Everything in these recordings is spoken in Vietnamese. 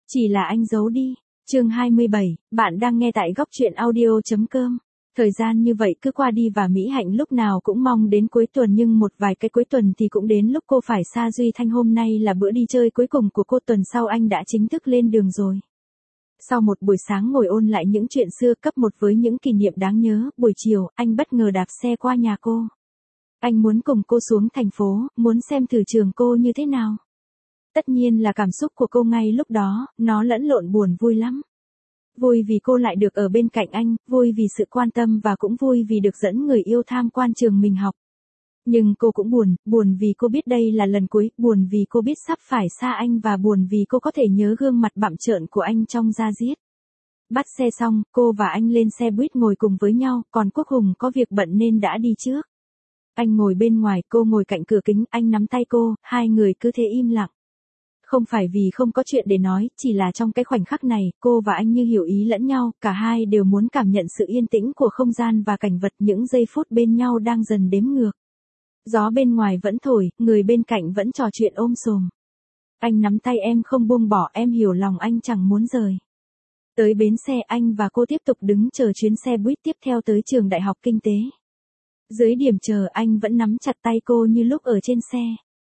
Chỉ là anh giấu đi. Chương 27, bạn đang nghe tại góc truyện audio.com. Thời gian như vậy cứ qua đi và Mỹ Hạnh lúc nào cũng mong đến cuối tuần, nhưng một vài cái cuối tuần thì cũng đến lúc cô phải xa Duy Thanh. Hôm nay là bữa đi chơi cuối cùng của cô, tuần sau anh đã chính thức lên đường rồi. Sau một buổi sáng ngồi ôn lại những chuyện xưa cấp một với những kỷ niệm đáng nhớ, buổi chiều, anh bất ngờ đạp xe qua nhà cô. Anh muốn cùng cô xuống thành phố, muốn xem thử trường cô như thế nào. Tất nhiên là cảm xúc của cô ngay lúc đó, nó lẫn lộn buồn vui lắm. Vui vì cô lại được ở bên cạnh anh, vui vì sự quan tâm và cũng vui vì được dẫn người yêu tham quan trường mình học. Nhưng cô cũng buồn vì cô biết đây là lần cuối, buồn vì cô biết sắp phải xa anh và buồn vì cô có thể nhớ gương mặt bặm trợn của anh trong da diết. Bắt xe xong, cô và anh lên xe buýt ngồi cùng với nhau, còn Quốc Hùng có việc bận nên đã đi trước. Anh ngồi bên ngoài, cô ngồi cạnh cửa kính, anh nắm tay cô, hai người cứ thế im lặng. Không phải vì không có chuyện để nói, chỉ là trong cái khoảnh khắc này, cô và anh như hiểu ý lẫn nhau, cả hai đều muốn cảm nhận sự yên tĩnh của không gian và cảnh vật, những giây phút bên nhau đang dần đếm ngược. Gió bên ngoài vẫn thổi, người bên cạnh vẫn trò chuyện ôm xồm. Anh nắm tay em không buông bỏ, em hiểu lòng anh chẳng muốn rời. Tới bến xe, anh và cô tiếp tục đứng chờ chuyến xe buýt tiếp theo tới trường Đại học Kinh tế. Dưới điểm chờ, anh vẫn nắm chặt tay cô như lúc ở trên xe.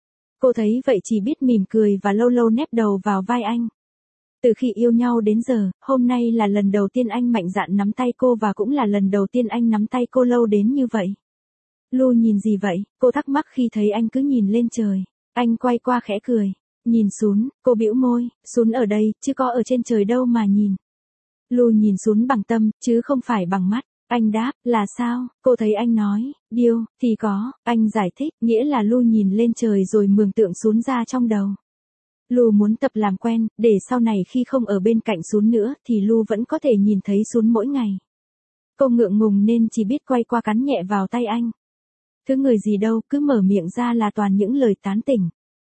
Cô thấy vậy chỉ biết mỉm cười và lâu lâu nép đầu vào vai anh. Từ khi yêu nhau đến giờ, hôm nay là lần đầu tiên anh mạnh dạn nắm tay cô và cũng là lần đầu tiên anh nắm tay cô lâu đến như vậy. Lu nhìn gì vậy? Cô thắc mắc khi thấy anh cứ nhìn lên trời. Anh quay qua khẽ cười. Nhìn xuống, cô bĩu môi, xuống ở đây, chứ có ở trên trời đâu mà nhìn. Lu nhìn xuống bằng tâm, chứ không phải bằng mắt. Anh đáp, là sao? Cô thấy anh nói, điêu, thì có, anh giải thích, nghĩa là Lu nhìn lên trời rồi mường tượng Sun ra trong đầu. Lu muốn tập làm quen, để sau này khi không ở bên cạnh Sun nữa, thì Lu vẫn có thể nhìn thấy Sun mỗi ngày. Cô ngượng ngùng nên chỉ biết quay qua cắn nhẹ vào tay anh. Thứ người gì đâu, cứ mở miệng ra là toàn những lời tán tỉnh.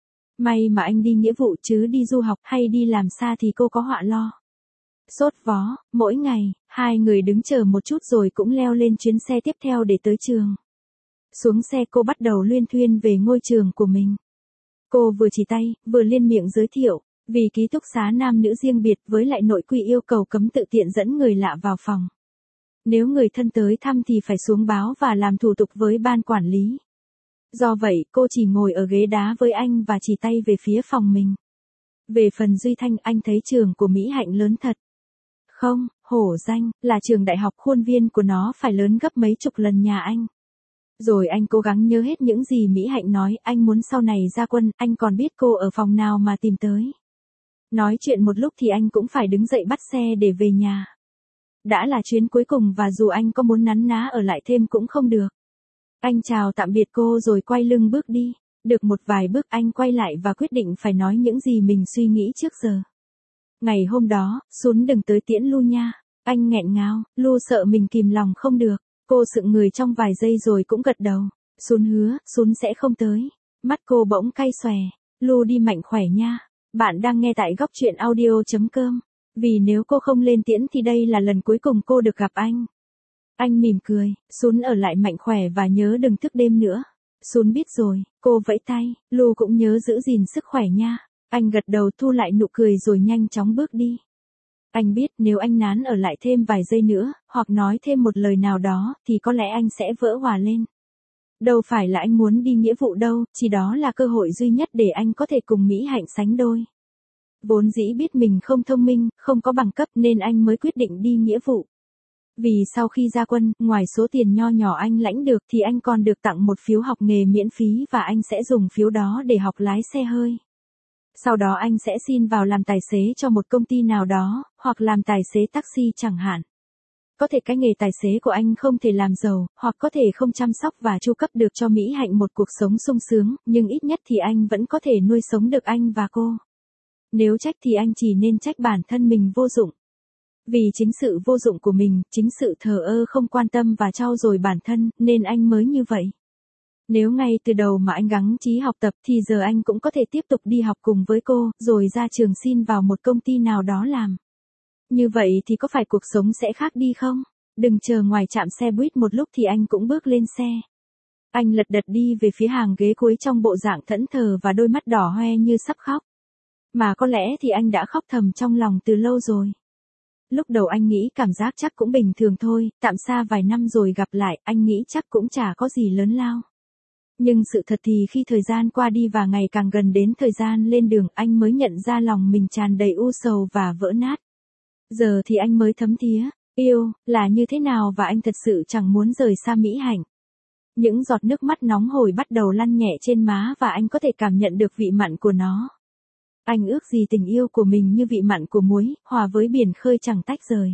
May mà anh đi nghĩa vụ chứ đi du học hay đi làm xa thì cô có họa lo. Sốt vó, mỗi ngày, hai người đứng chờ một chút rồi cũng leo lên chuyến xe tiếp theo để tới trường. Xuống xe cô bắt đầu luyên thuyên về ngôi trường của mình. Cô vừa chỉ tay, vừa liên miệng giới thiệu, vì ký túc xá nam nữ riêng biệt với lại nội quy yêu cầu cấm tự tiện dẫn người lạ vào phòng. Nếu người thân tới thăm thì phải xuống báo và làm thủ tục với ban quản lý. Do vậy, cô chỉ ngồi ở ghế đá với anh và chỉ tay về phía phòng mình. Về phần Duy Thanh, anh thấy trường của Mỹ Hạnh lớn thật. Không, hổ danh, là trường đại học, khuôn viên của nó phải lớn gấp mấy chục lần nhà anh. Rồi anh cố gắng nhớ hết những gì Mỹ Hạnh nói, anh muốn sau này ra quân, anh còn biết cô ở phòng nào mà tìm tới. Nói chuyện một lúc thì anh cũng phải đứng dậy bắt xe để về nhà. Đã là chuyến cuối cùng và dù anh có muốn nắn ná ở lại thêm cũng không được. Anh chào tạm biệt cô rồi quay lưng bước đi. Được một vài bước anh quay lại và quyết định phải nói những gì mình suy nghĩ trước giờ. Ngày hôm đó, Sun đừng tới tiễn Lu nha. Anh nghẹn ngào, Lu sợ mình kìm lòng không được. Cô sững người trong vài giây rồi cũng gật đầu. Sun hứa, Sun sẽ không tới. Mắt cô bỗng cay xòe. Lu đi mạnh khỏe nha. Bạn đang nghe tại góc truyện audio.com. Vì nếu cô không lên tiễn thì đây là lần cuối cùng cô được gặp anh. Anh mỉm cười, Sun ở lại mạnh khỏe và nhớ đừng thức đêm nữa. Sun biết rồi, cô vẫy tay, Lu cũng nhớ giữ gìn sức khỏe nha. Anh gật đầu thu lại nụ cười rồi nhanh chóng bước đi. Anh biết nếu anh nán ở lại thêm vài giây nữa, hoặc nói thêm một lời nào đó, thì có lẽ anh sẽ vỡ hòa lên. Đâu phải là anh muốn đi nghĩa vụ đâu, chỉ đó là cơ hội duy nhất để anh có thể cùng Mỹ Hạnh sánh đôi. Vốn dĩ biết mình không thông minh, không có bằng cấp nên anh mới quyết định đi nghĩa vụ. Vì sau khi ra quân, ngoài số tiền nho nhỏ anh lãnh được thì anh còn được tặng một phiếu học nghề miễn phí và anh sẽ dùng phiếu đó để học lái xe hơi. Sau đó anh sẽ xin vào làm tài xế cho một công ty nào đó, hoặc làm tài xế taxi chẳng hạn. Có thể cái nghề tài xế của anh không thể làm giàu, hoặc có thể không chăm sóc và chu cấp được cho Mỹ Hạnh một cuộc sống sung sướng, nhưng ít nhất thì anh vẫn có thể nuôi sống được anh và cô. Nếu trách thì anh chỉ nên trách bản thân mình vô dụng. Vì chính sự vô dụng của mình, chính sự thờ ơ không quan tâm và trau dồi bản thân, nên anh mới như vậy. Nếu ngay từ đầu mà anh gắng chí học tập thì giờ anh cũng có thể tiếp tục đi học cùng với cô, rồi ra trường xin vào một công ty nào đó làm. Như vậy thì có phải cuộc sống sẽ khác đi không? Đừng chờ ngoài trạm xe buýt một lúc thì anh cũng bước lên xe. Anh lật đật đi về phía hàng ghế cuối trong bộ dạng thẫn thờ và đôi mắt đỏ hoe như sắp khóc. Mà có lẽ thì anh đã khóc thầm trong lòng từ lâu rồi. Lúc đầu anh nghĩ cảm giác chắc cũng bình thường thôi, tạm xa vài năm rồi gặp lại, anh nghĩ chắc cũng chả có gì lớn lao. Nhưng sự thật thì khi thời gian qua đi và ngày càng gần đến thời gian lên đường, anh mới nhận ra lòng mình tràn đầy u sầu và vỡ nát. Giờ thì anh mới thấm thía, yêu, là như thế nào và anh thật sự chẳng muốn rời xa Mỹ Hạnh. Những giọt nước mắt nóng hổi bắt đầu lăn nhẹ trên má và anh có thể cảm nhận được vị mặn của nó. Anh ước gì tình yêu của mình như vị mặn của muối, hòa với biển khơi chẳng tách rời.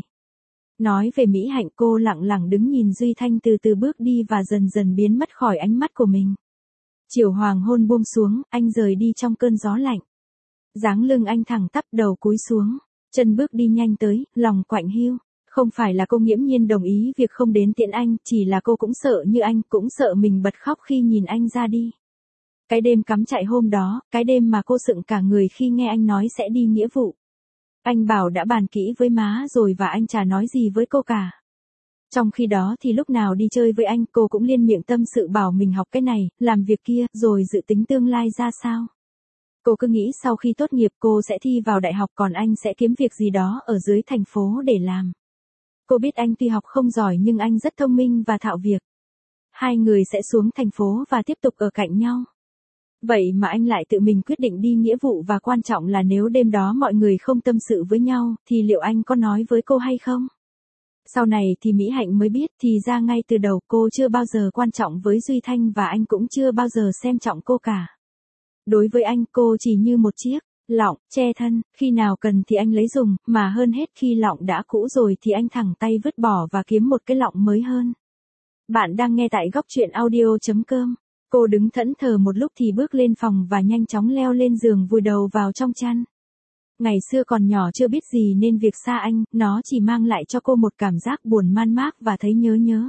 Nói về Mỹ Hạnh, cô lặng lặng đứng nhìn Duy Thanh từ từ bước đi và dần dần biến mất khỏi ánh mắt của mình. Chiều hoàng hôn buông xuống, anh rời đi trong cơn gió lạnh. Dáng lưng anh thẳng tắp, đầu cúi xuống, chân bước đi nhanh tới, lòng quạnh hiu. Không phải là cô nghiễm nhiên đồng ý việc không đến tiễn anh, chỉ là cô cũng sợ như anh, cũng sợ mình bật khóc khi nhìn anh ra đi. Cái đêm cắm trại hôm đó, cái đêm mà cô sững cả người khi nghe anh nói sẽ đi nghĩa vụ. Anh bảo đã bàn kỹ với má rồi và anh chả nói gì với cô cả. Trong khi đó thì lúc nào đi chơi với anh, cô cũng liên miệng tâm sự bảo mình học cái này, làm việc kia, rồi dự tính tương lai ra sao. Cô cứ nghĩ sau khi tốt nghiệp cô sẽ thi vào đại học còn anh sẽ kiếm việc gì đó ở dưới thành phố để làm. Cô biết anh tuy học không giỏi nhưng anh rất thông minh và thạo việc. Hai người sẽ xuống thành phố và tiếp tục ở cạnh nhau. Vậy mà anh lại tự mình quyết định đi nghĩa vụ và quan trọng là nếu đêm đó mọi người không tâm sự với nhau, thì liệu anh có nói với cô hay không? Sau này thì Mỹ Hạnh mới biết thì ra ngay từ đầu cô chưa bao giờ quan trọng với Duy Thanh và anh cũng chưa bao giờ xem trọng cô cả. Đối với anh cô chỉ như một chiếc lọng, che thân, khi nào cần thì anh lấy dùng, mà hơn hết khi lọng đã cũ rồi thì anh thẳng tay vứt bỏ và kiếm một cái lọng mới hơn. Bạn đang nghe tại góc truyện audio.com. Cô đứng thẫn thờ một lúc thì bước lên phòng và nhanh chóng leo lên giường vùi đầu vào trong chăn. Ngày xưa còn nhỏ chưa biết gì nên việc xa anh, nó chỉ mang lại cho cô một cảm giác buồn man mác và thấy nhớ.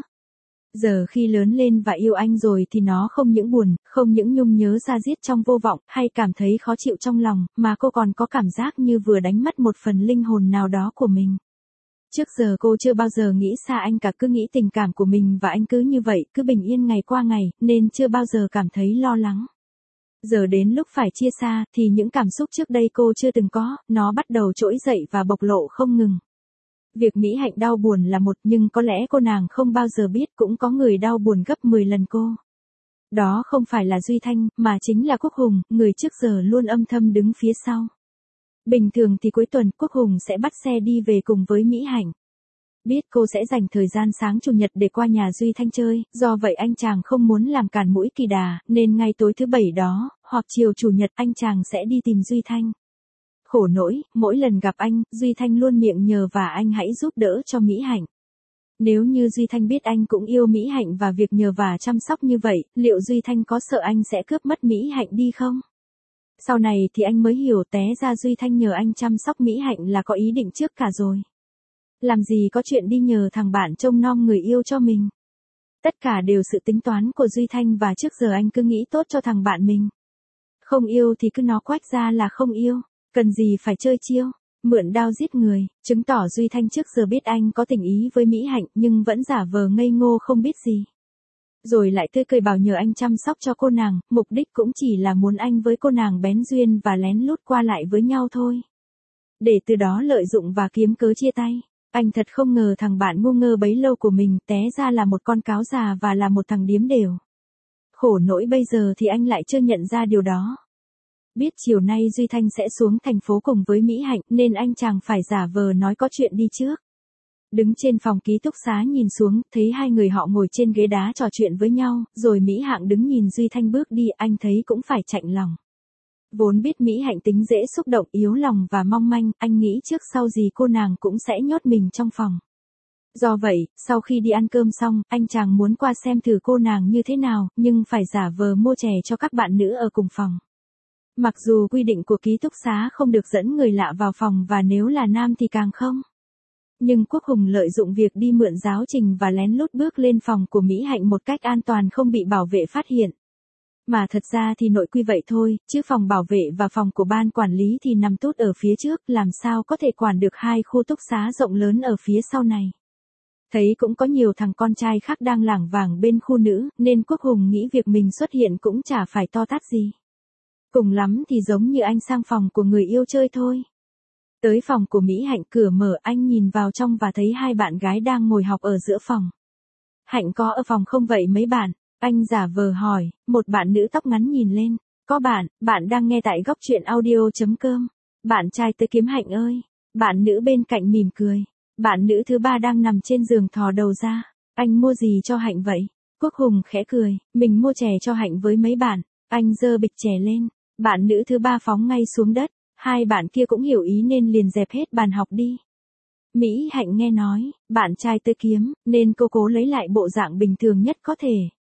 Giờ khi lớn lên và yêu anh rồi thì nó không những buồn, không những nhung nhớ ra diết trong vô vọng, hay cảm thấy khó chịu trong lòng, mà cô còn có cảm giác như vừa đánh mất một phần linh hồn nào đó của mình. Trước giờ cô chưa bao giờ nghĩ xa anh cả, cứ nghĩ tình cảm của mình và anh cứ như vậy, cứ bình yên ngày qua ngày, nên chưa bao giờ cảm thấy lo lắng. Giờ đến lúc phải chia xa, thì những cảm xúc trước đây cô chưa từng có, nó bắt đầu trỗi dậy và bộc lộ không ngừng. Việc Mỹ Hạnh đau buồn là một, nhưng có lẽ cô nàng không bao giờ biết cũng có người đau buồn gấp 10 lần cô. Đó không phải là Duy Thanh, mà chính là Quốc Hùng, người trước giờ luôn âm thầm đứng phía sau. Bình thường thì cuối tuần Quốc Hùng sẽ bắt xe đi về cùng với Mỹ Hạnh. Biết cô sẽ dành thời gian sáng chủ nhật để qua nhà Duy Thanh chơi, do vậy anh chàng không muốn làm cản mũi kỳ đà, nên ngay tối thứ bảy đó, hoặc chiều chủ nhật anh chàng sẽ đi tìm Duy Thanh. Khổ nỗi, mỗi lần gặp anh, Duy Thanh luôn miệng nhờ và anh hãy giúp đỡ cho Mỹ Hạnh. Nếu như Duy Thanh biết anh cũng yêu Mỹ Hạnh và việc nhờ và chăm sóc như vậy, liệu Duy Thanh có sợ anh sẽ cướp mất Mỹ Hạnh đi không? Sau này thì anh mới hiểu té ra Duy Thanh nhờ anh chăm sóc Mỹ Hạnh là có ý định trước cả rồi. Làm gì có chuyện đi nhờ thằng bạn trông nom người yêu cho mình. Tất cả đều sự tính toán của Duy Thanh và trước giờ anh cứ nghĩ tốt cho thằng bạn mình. Không yêu thì cứ nó quách ra là không yêu, cần gì phải chơi chiêu, mượn đao giết người, chứng tỏ Duy Thanh trước giờ biết anh có tình ý với Mỹ Hạnh nhưng vẫn giả vờ ngây ngô không biết gì. Rồi lại tươi cười bảo nhờ anh chăm sóc cho cô nàng, mục đích cũng chỉ là muốn anh với cô nàng bén duyên và lén lút qua lại với nhau thôi. Để từ đó lợi dụng và kiếm cớ chia tay. Anh thật không ngờ thằng bạn ngu ngơ bấy lâu của mình té ra là một con cáo già và là một thằng điếm đều. Khổ nỗi bây giờ thì anh lại chưa nhận ra điều đó. Biết chiều nay Duy Thanh sẽ xuống thành phố cùng với Mỹ Hạnh nên anh chàng phải giả vờ nói có chuyện đi trước. Đứng trên phòng ký túc xá nhìn xuống, thấy hai người họ ngồi trên ghế đá trò chuyện với nhau, rồi Mỹ Hạnh đứng nhìn Duy Thanh bước đi, anh thấy cũng phải chạnh lòng. Vốn biết Mỹ Hạnh tính dễ xúc động, yếu lòng và mong manh, anh nghĩ trước sau gì cô nàng cũng sẽ nhốt mình trong phòng. Do vậy, sau khi đi ăn cơm xong, anh chàng muốn qua xem thử cô nàng như thế nào, nhưng phải giả vờ mua chè cho các bạn nữ ở cùng phòng. Mặc dù quy định của ký túc xá không được dẫn người lạ vào phòng và nếu là nam thì càng không. Nhưng Quốc Hùng lợi dụng việc đi mượn giáo trình và lén lút bước lên phòng của Mỹ Hạnh một cách an toàn không bị bảo vệ phát hiện. Mà thật ra thì nội quy vậy thôi, chứ phòng bảo vệ và phòng của ban quản lý thì nằm tút ở phía trước, làm sao có thể quản được hai khu túc xá rộng lớn ở phía sau này. Thấy cũng có nhiều thằng con trai khác đang lảng vảng bên khu nữ, nên Quốc Hùng nghĩ việc mình xuất hiện cũng chả phải to tát gì. Cùng lắm thì giống như anh sang phòng của người yêu chơi thôi. Tới phòng của Mỹ Hạnh, cửa mở, anh nhìn vào trong và thấy hai bạn gái đang ngồi học ở giữa phòng. Hạnh có ở phòng không vậy mấy bạn? Anh giả vờ hỏi, một bạn nữ tóc ngắn nhìn lên. Có bạn đang nghe tại góc truyện audio.com. Bạn trai tới kiếm Hạnh ơi. Bạn nữ bên cạnh mỉm cười. Bạn nữ thứ ba đang nằm trên giường thò đầu ra. Anh mua gì cho Hạnh vậy? Quốc Hùng khẽ cười, mình mua chè cho Hạnh với mấy bạn. Anh giơ bịch chè lên. Bạn nữ thứ ba phóng ngay xuống đất. Hai bạn kia cũng hiểu ý nên liền dẹp hết bàn học đi. Mỹ Hạnh nghe nói, bạn trai tới kiếm, nên cô cố lấy lại bộ dạng bình thường nhất có thể.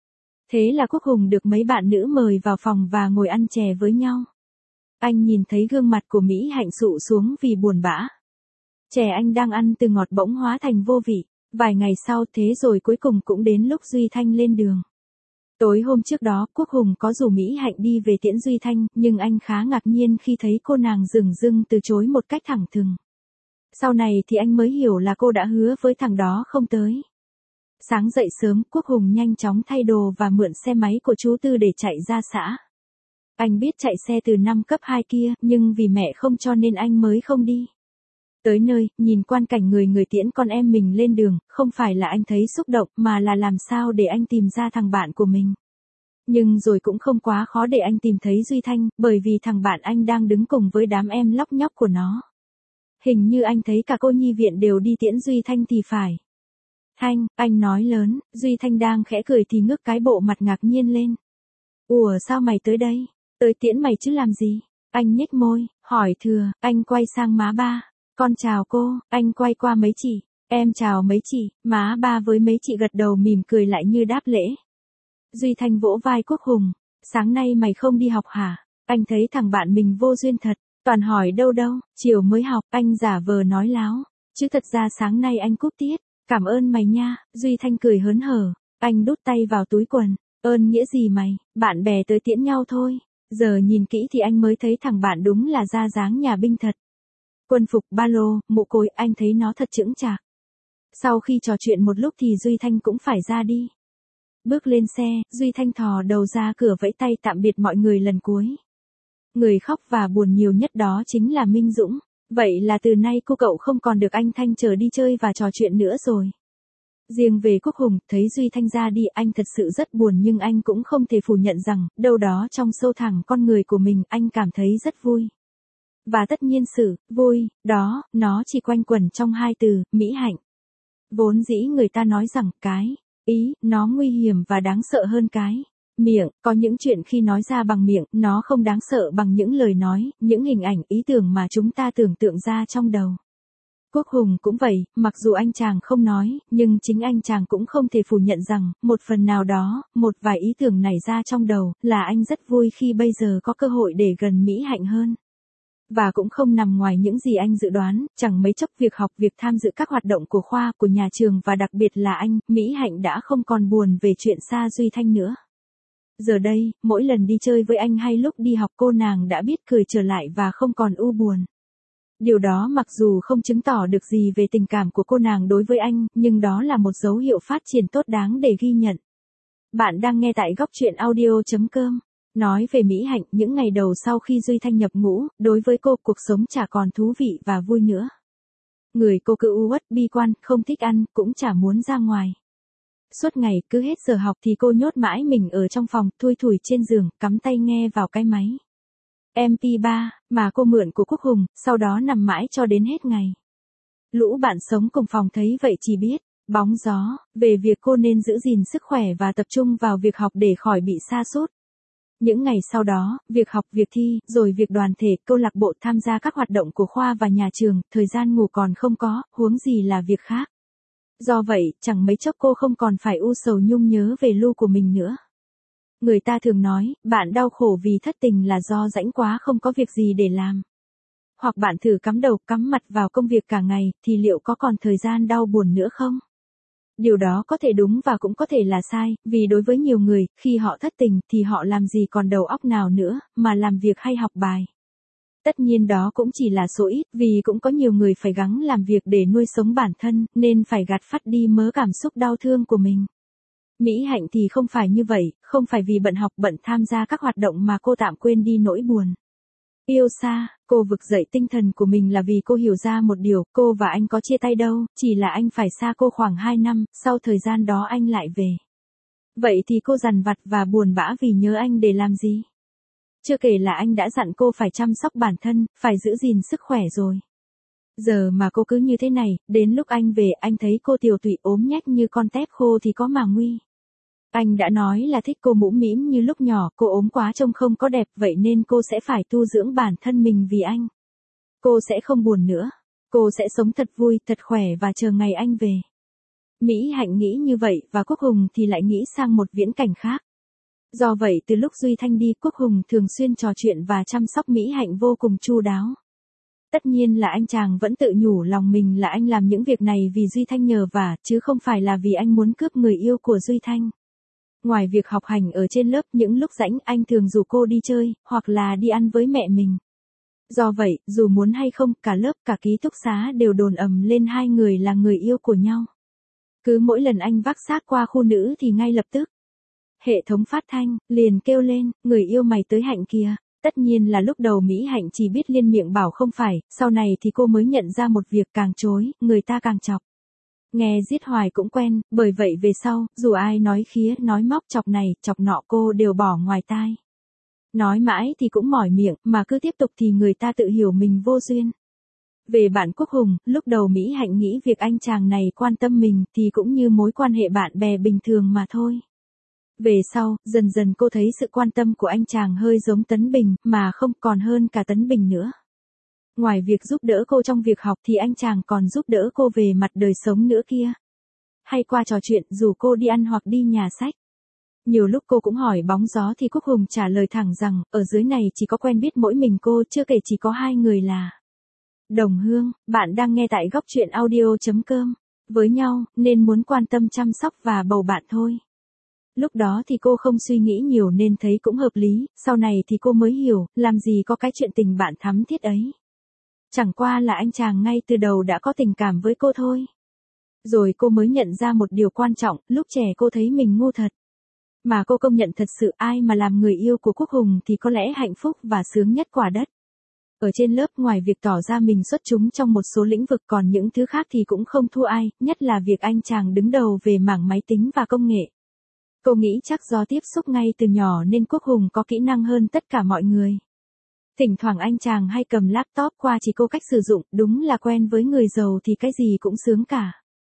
Thế là Quốc Hùng được mấy bạn nữ mời vào phòng và ngồi ăn chè với nhau. Anh nhìn thấy gương mặt của Mỹ Hạnh sụ xuống vì buồn bã. Chè anh đang ăn từ ngọt bỗng hóa thành vô vị. Vài ngày sau thế rồi cuối cùng cũng đến lúc Duy Thanh lên đường. Tối hôm trước đó, Quốc Hùng có rủ Mỹ Hạnh đi về tiễn Duy Thanh, nhưng anh khá ngạc nhiên khi thấy cô nàng dửng dưng từ chối một cách thẳng thừng. Sau này thì anh mới hiểu là cô đã hứa với thằng đó không tới. Sáng dậy sớm, Quốc Hùng nhanh chóng thay đồ và mượn xe máy của chú Tư để chạy ra xã. Anh biết chạy xe từ năm cấp 2 kia, nhưng vì mẹ không cho nên anh mới không đi. Tới nơi, nhìn quan cảnh người tiễn con em mình lên đường, không phải là anh thấy xúc động mà là làm sao để anh tìm ra thằng bạn của mình. Nhưng rồi cũng không quá khó để anh tìm thấy Duy Thanh, bởi vì thằng bạn anh đang đứng cùng với đám em lóc nhóc của nó. Hình như anh thấy cả cô nhi viện đều đi tiễn Duy Thanh thì phải. Thanh, anh nói lớn, Duy Thanh đang khẽ cười thì ngước cái bộ mặt ngạc nhiên lên. Ủa sao mày tới đây? Tới tiễn mày chứ làm gì? Anh nhếch môi, hỏi thừa, anh quay sang má ba. Con chào cô, anh quay qua mấy chị. Em chào mấy chị, má ba với mấy chị gật đầu mỉm cười lại như đáp lễ. Duy Thanh vỗ vai Quốc Hùng. Sáng nay mày không đi học hả? Anh thấy thằng bạn mình vô duyên thật. Toàn hỏi đâu, chiều mới học, anh giả vờ nói láo. Chứ thật ra sáng nay anh cúp tiết. Cảm ơn mày nha, Duy Thanh cười hớn hở. Anh đút tay vào túi quần. Ơn nghĩa gì mày, bạn bè tới tiễn nhau thôi. Giờ nhìn kỹ thì anh mới thấy thằng bạn đúng là ra dáng nhà binh thật. Quân phục, ba lô, mũ cối, anh thấy nó thật chững chạc. Sau khi trò chuyện một lúc thì Duy Thanh cũng phải ra đi. Bước lên xe, Duy Thanh thò đầu ra cửa vẫy tay tạm biệt mọi người lần cuối. Người khóc và buồn nhiều nhất đó chính là Minh Dũng. Vậy là từ nay cô cậu không còn được anh Thanh chờ đi chơi và trò chuyện nữa rồi. Riêng về Quốc Hùng, thấy Duy Thanh ra đi anh thật sự rất buồn nhưng anh cũng không thể phủ nhận rằng, đâu đó trong sâu thẳm con người của mình anh cảm thấy rất vui. Và tất nhiên sự vui, đó, nó chỉ quanh quẩn trong hai từ, Mỹ Hạnh. Vốn dĩ người ta nói rằng, cái, ý, nó nguy hiểm và đáng sợ hơn cái miệng, có những chuyện khi nói ra bằng miệng, nó không đáng sợ bằng những lời nói, những hình ảnh, ý tưởng mà chúng ta tưởng tượng ra trong đầu. Quốc Hùng cũng vậy, mặc dù anh chàng không nói, nhưng chính anh chàng cũng không thể phủ nhận rằng, một phần nào đó, một vài ý tưởng nảy ra trong đầu, là anh rất vui khi bây giờ có cơ hội để gần Mỹ Hạnh hơn. Và cũng không nằm ngoài những gì anh dự đoán, chẳng mấy chốc việc học, việc tham dự các hoạt động của khoa, của nhà trường và đặc biệt là anh, Mỹ Hạnh đã không còn buồn về chuyện xa Duy Thanh nữa. Giờ đây, mỗi lần đi chơi với anh hay lúc đi học cô nàng đã biết cười trở lại và không còn u buồn. Điều đó mặc dù không chứng tỏ được gì về tình cảm của cô nàng đối với anh, nhưng đó là một dấu hiệu phát triển tốt đáng để ghi nhận. Bạn đang nghe tại góc truyện audio.com. Nói về Mỹ Hạnh, những ngày đầu sau khi Duy Thanh nhập ngũ, đối với cô cuộc sống chả còn thú vị và vui nữa. Người cô cứ u uất bi quan, không thích ăn, cũng chả muốn ra ngoài. Suốt ngày, cứ hết giờ học thì cô nhốt mãi mình ở trong phòng, thui thủi trên giường, cắm tay nghe vào cái máy MP3 mà cô mượn của Quốc Hùng, sau đó nằm mãi cho đến hết ngày. Lũ bạn sống cùng phòng thấy vậy chỉ biết bóng gió về việc cô nên giữ gìn sức khỏe và tập trung vào việc học để khỏi bị sa sút. Những ngày sau đó, việc học, việc thi, rồi việc đoàn thể, câu lạc bộ, tham gia các hoạt động của khoa và nhà trường, thời gian ngủ còn không có, huống gì là việc khác. Do vậy, chẳng mấy chốc cô không còn phải u sầu nhung nhớ về Lu của mình nữa. Người ta thường nói, bạn đau khổ vì thất tình là do rãnh quá không có việc gì để làm. Hoặc bạn thử cắm đầu, cắm mặt vào công việc cả ngày, thì liệu có còn thời gian đau buồn nữa không? Điều đó có thể đúng và cũng có thể là sai, vì đối với nhiều người, khi họ thất tình thì họ làm gì còn đầu óc nào nữa, mà làm việc hay học bài. Tất nhiên đó cũng chỉ là số ít, vì cũng có nhiều người phải gắng làm việc để nuôi sống bản thân, nên phải gạt phắt đi mớ cảm xúc đau thương của mình. Mỹ Hạnh thì không phải như vậy, không phải vì bận học bận tham gia các hoạt động mà cô tạm quên đi nỗi buồn. Yêu xa, cô vực dậy tinh thần của mình là vì cô hiểu ra một điều, cô và anh có chia tay đâu, chỉ là anh phải xa cô khoảng 2 năm, sau thời gian đó anh lại về. Vậy thì cô dằn vặt và buồn bã vì nhớ anh để làm gì? Chưa kể là anh đã dặn cô phải chăm sóc bản thân, phải giữ gìn sức khỏe rồi. Giờ mà cô cứ như thế này, đến lúc anh về anh thấy cô tiều tụy ốm nhách như con tép khô thì có mà nguy. Anh đã nói là thích cô mũm mĩm như lúc nhỏ, cô ốm quá trông không có đẹp, vậy nên cô sẽ phải tu dưỡng bản thân mình vì anh. Cô sẽ không buồn nữa. Cô sẽ sống thật vui, thật khỏe và chờ ngày anh về. Mỹ Hạnh nghĩ như vậy và Quốc Hùng thì lại nghĩ sang một viễn cảnh khác. Do vậy từ lúc Duy Thanh đi, Quốc Hùng thường xuyên trò chuyện và chăm sóc Mỹ Hạnh vô cùng chu đáo. Tất nhiên là anh chàng vẫn tự nhủ lòng mình là anh làm những việc này vì Duy Thanh nhờ vả, chứ không phải là vì anh muốn cướp người yêu của Duy Thanh. Ngoài việc học hành ở trên lớp, những lúc rảnh anh thường rủ cô đi chơi, hoặc là đi ăn với mẹ mình. Do vậy, dù muốn hay không, cả lớp cả ký túc xá đều đồn ầm lên hai người là người yêu của nhau. Cứ mỗi lần anh vác xác qua khu nữ thì ngay lập tức hệ thống phát thanh liền kêu lên, người yêu mày tới Hạnh kìa. Tất nhiên là lúc đầu Mỹ Hạnh chỉ biết liên miệng bảo không phải, sau này thì cô mới nhận ra một việc, càng chối, người ta càng chọc. Nghe giết hoài cũng quen, bởi vậy về sau, dù ai nói khía, nói móc, chọc này, chọc nọ cô đều bỏ ngoài tai. Nói mãi thì cũng mỏi miệng, mà cứ tiếp tục thì người ta tự hiểu mình vô duyên. Về bạn Quốc Hùng, lúc đầu Mỹ Hạnh nghĩ việc anh chàng này quan tâm mình thì cũng như mối quan hệ bạn bè bình thường mà thôi. Về sau, dần dần cô thấy sự quan tâm của anh chàng hơi giống Tấn Bình, mà không còn hơn cả Tấn Bình nữa. Ngoài việc giúp đỡ cô trong việc học thì anh chàng còn giúp đỡ cô về mặt đời sống nữa kia. Hay qua trò chuyện rủ cô đi ăn hoặc đi nhà sách. Nhiều lúc cô cũng hỏi bóng gió thì Quốc Hùng trả lời thẳng rằng, ở dưới này chỉ có quen biết mỗi mình cô, chưa kể chỉ có hai người là đồng hương. Bạn đang nghe tại góc truyện audio.com. Với nhau, nên muốn quan tâm chăm sóc và bầu bạn thôi. Lúc đó thì cô không suy nghĩ nhiều nên thấy cũng hợp lý, sau này thì cô mới hiểu, làm gì có cái chuyện tình bạn thắm thiết ấy. Chẳng qua là anh chàng ngay từ đầu đã có tình cảm với cô thôi. Rồi cô mới nhận ra một điều quan trọng, lúc trẻ cô thấy mình ngu thật. Mà cô công nhận thật sự ai mà làm người yêu của Quốc Hùng thì có lẽ hạnh phúc và sướng nhất quả đất. Ở trên lớp ngoài việc tỏ ra mình xuất chúng trong một số lĩnh vực còn những thứ khác thì cũng không thua ai, nhất là việc anh chàng đứng đầu về mảng máy tính và công nghệ. Cô nghĩ chắc do tiếp xúc ngay từ nhỏ nên Quốc Hùng có kỹ năng hơn tất cả mọi người. Thỉnh thoảng anh chàng hay cầm laptop qua chỉ cô cách sử dụng, đúng là quen với người giàu thì cái gì cũng sướng cả.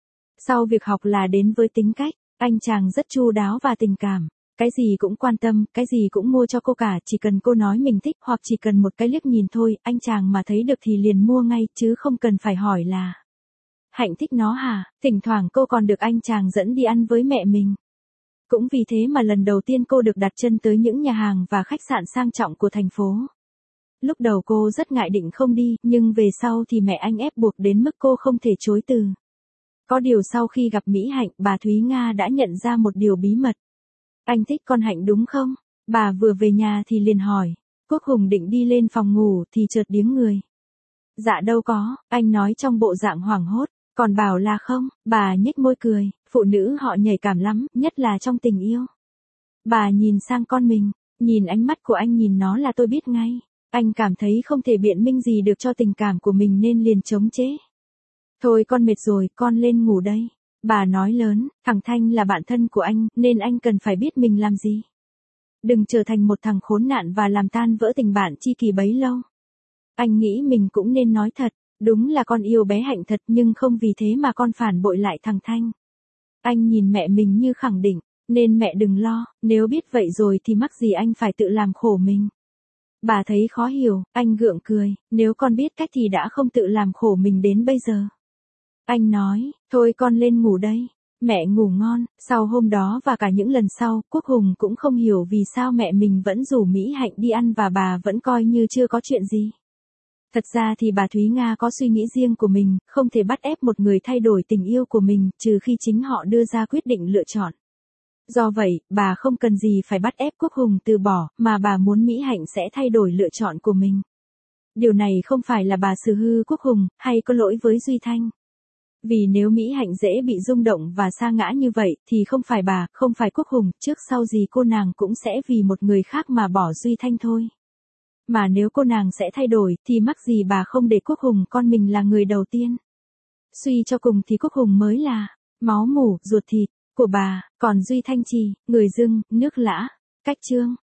Sau việc học là đến với tính cách, anh chàng rất chu đáo và tình cảm. Cái gì cũng quan tâm, cái gì cũng mua cho cô cả, chỉ cần cô nói mình thích hoặc chỉ cần một cái liếc nhìn thôi, anh chàng mà thấy được thì liền mua ngay, chứ không cần phải hỏi là Hạnh thích nó hả? Thỉnh thoảng cô còn được anh chàng dẫn đi ăn với mẹ mình. Cũng vì thế mà lần đầu tiên cô được đặt chân tới những nhà hàng và khách sạn sang trọng của thành phố. Lúc đầu cô rất ngại định không đi, nhưng về sau thì mẹ anh ép buộc đến mức cô không thể chối từ. Có điều sau khi gặp Mỹ Hạnh, bà Thúy Nga đã nhận ra một điều bí mật. Anh thích con Hạnh đúng không? Bà vừa về nhà thì liền hỏi. Quốc Hùng định đi lên phòng ngủ thì chợt điếng người. Dạ đâu có, anh nói trong bộ dạng hoảng hốt. Còn bảo là không, bà nhếch môi cười, phụ nữ họ nhạy cảm lắm, nhất là trong tình yêu. Bà nhìn sang con mình, nhìn ánh mắt của anh nhìn nó là tôi biết ngay. Anh cảm thấy không thể biện minh gì được cho tình cảm của mình nên liền chống chế. Thôi con mệt rồi, con lên ngủ đây. Bà nói lớn, thằng Thanh là bạn thân của anh, nên anh cần phải biết mình làm gì. Đừng trở thành một thằng khốn nạn và làm tan vỡ tình bạn chi kỳ bấy lâu. Anh nghĩ mình cũng nên nói thật. Đúng là con yêu bé Hạnh thật nhưng không vì thế mà con phản bội lại thằng Thanh. Anh nhìn mẹ mình như khẳng định, nên mẹ đừng lo, nếu biết vậy rồi thì mắc gì anh phải tự làm khổ mình. Bà thấy khó hiểu, anh gượng cười, nếu con biết cách thì đã không tự làm khổ mình đến bây giờ. Anh nói, thôi con lên ngủ đây, mẹ ngủ ngon. Sau hôm đó và cả những lần sau, Quốc Hùng cũng không hiểu vì sao mẹ mình vẫn rủ Mỹ Hạnh đi ăn và bà vẫn coi như chưa có chuyện gì. Thật ra thì bà Thúy Nga có suy nghĩ riêng của mình, không thể bắt ép một người thay đổi tình yêu của mình, trừ khi chính họ đưa ra quyết định lựa chọn. Do vậy, bà không cần gì phải bắt ép Quốc Hùng từ bỏ, mà bà muốn Mỹ Hạnh sẽ thay đổi lựa chọn của mình. Điều này không phải là bà xử hư Quốc Hùng, hay có lỗi với Duy Thanh. Vì nếu Mỹ Hạnh dễ bị rung động và sa ngã như vậy thì không phải bà, không phải Quốc Hùng, trước sau gì cô nàng cũng sẽ vì một người khác mà bỏ Duy Thanh thôi. Mà nếu cô nàng sẽ thay đổi thì mắc gì bà không để Quốc Hùng con mình là người đầu tiên. Suy cho cùng thì Quốc Hùng mới là máu mủ, ruột thịt của bà, còn Duy Thanh chỉ, người dưng, nước lã, cách chương.